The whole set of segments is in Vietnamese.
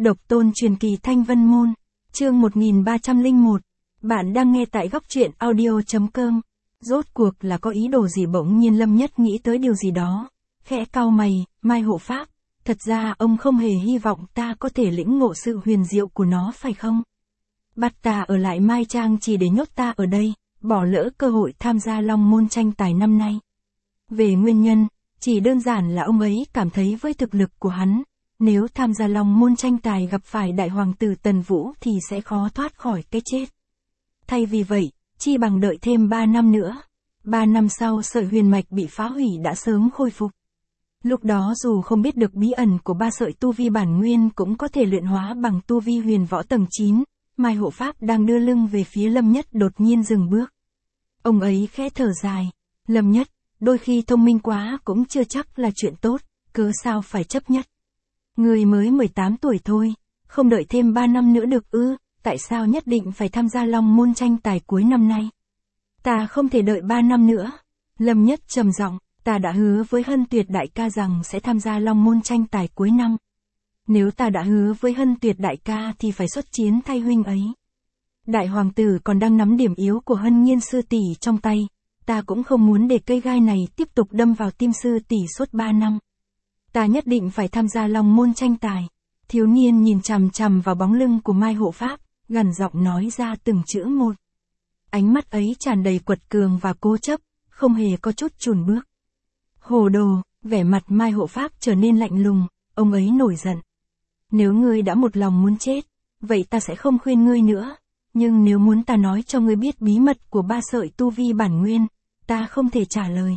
Độc tôn truyền kỳ Thanh Vân Môn, chương 1301. Bạn đang nghe tại góc truyện audio.com. Rốt cuộc là có ý đồ gì? Bỗng nhiên Lâm Nhất nghĩ tới điều gì đó, khẽ cau mày. Mai hộ pháp, thật ra ông không hề hy vọng ta có thể lĩnh ngộ sự huyền diệu của nó phải không? Bắt ta ở lại Mai Trang chỉ để nhốt ta ở đây, bỏ lỡ cơ hội tham gia Long Môn tranh tài năm nay. Về nguyên nhân, chỉ đơn giản là ông ấy cảm thấy với thực lực của hắn, nếu tham gia Long Môn tranh tài gặp phải đại hoàng tử Tần Vũ thì sẽ khó thoát khỏi cái chết. Thay vì vậy, chi bằng đợi thêm 3 năm nữa. 3 năm sau sợi huyền mạch bị phá hủy đã sớm khôi phục. Lúc đó dù không biết được bí ẩn của 3 sợi tu vi bản nguyên cũng có thể luyện hóa bằng tu vi huyền võ tầng 9, Mai hộ pháp đang đưa lưng về phía Lâm Nhất đột nhiên dừng bước. Ông ấy khẽ thở dài. Lâm Nhất, đôi khi thông minh quá cũng chưa chắc là chuyện tốt, cớ sao phải chấp nhất. Người mới 18 tuổi thôi, không đợi thêm 3 năm nữa được ư? Tại sao nhất định phải tham gia Long Môn tranh tài cuối năm nay? Ta không thể đợi 3 năm nữa. Lâm Nhất trầm giọng, ta đã hứa với Hân Tuyệt đại ca rằng sẽ tham gia Long Môn tranh tài cuối năm. Nếu ta đã hứa với Hân Tuyệt đại ca thì phải xuất chiến thay huynh ấy. Đại hoàng tử còn đang nắm điểm yếu của Hân Nhiên sư tỷ trong tay, ta cũng không muốn để cây gai này tiếp tục đâm vào tim sư tỷ suốt 3 năm. Ta nhất định phải tham gia Long Môn tranh tài. Thiếu niên nhìn chằm chằm vào bóng lưng của Mai hộ pháp, gằn giọng nói ra từng chữ một. Ánh mắt ấy tràn đầy quật cường và cố chấp, không hề có chút chùn bước. Hồ đồ, vẻ mặt Mai hộ pháp trở nên lạnh lùng, ông ấy nổi giận. Nếu ngươi đã một lòng muốn chết, vậy ta sẽ không khuyên ngươi nữa. Nhưng nếu muốn ta nói cho ngươi biết bí mật của 3 sợi tu vi bản nguyên, ta không thể trả lời.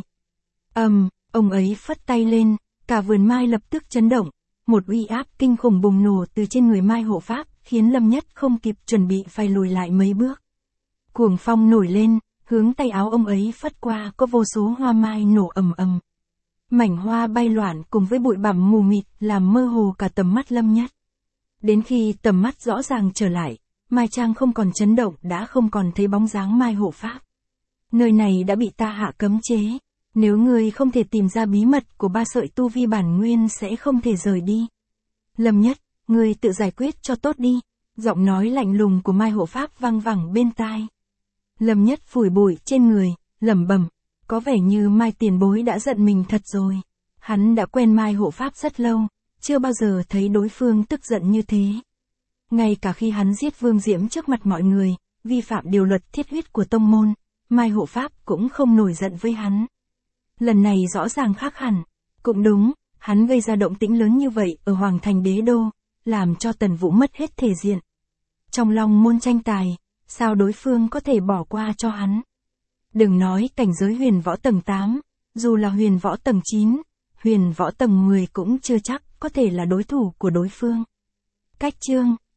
Ông ấy phất tay lên, cả vườn mai lập tức chấn động. Một uy áp kinh khủng bùng nổ từ trên người Mai hộ pháp, khiến Lâm Nhất không kịp chuẩn bị phải lùi lại mấy bước. Cuồng phong nổi lên, hướng tay áo ông ấy phất qua có vô số hoa mai nổ ầm ầm. Mảnh hoa bay loạn cùng với bụi bặm mù mịt làm mơ hồ cả tầm mắt Lâm Nhất. Đến khi tầm mắt rõ ràng trở lại, Mai Trang không còn chấn động, đã không còn thấy bóng dáng Mai hộ pháp. Nơi này đã bị ta hạ cấm chế. Nếu ngươi không thể tìm ra bí mật của 3 sợi tu vi bản nguyên sẽ không thể rời đi. Lâm Nhất, ngươi tự giải quyết cho tốt đi. Giọng nói lạnh lùng của Mai hộ pháp vang vẳng bên tai. Lâm Nhất phủi bụi trên người, lẩm bẩm, có vẻ như Mai tiền bối đã giận mình thật rồi. Hắn đã quen Mai hộ pháp rất lâu, chưa bao giờ thấy đối phương tức giận như thế. Ngay cả khi hắn giết Vương Diễm trước mặt mọi người, vi phạm điều luật thiết huyết của tông môn, Mai hộ pháp cũng không nổi giận với hắn. Lần này rõ ràng khác hẳn. Cũng đúng, hắn gây ra động tĩnh lớn như vậy ở Hoàng thành Đế Đô, làm cho Tần Vũ mất hết thể diện. Trong Long Môn tranh tài, sao đối phương có thể bỏ qua cho hắn? Đừng nói cảnh giới huyền võ tầng 8, dù là huyền võ tầng 9, huyền võ tầng 10 cũng chưa chắc có thể là đối thủ của đối phương. Cách chương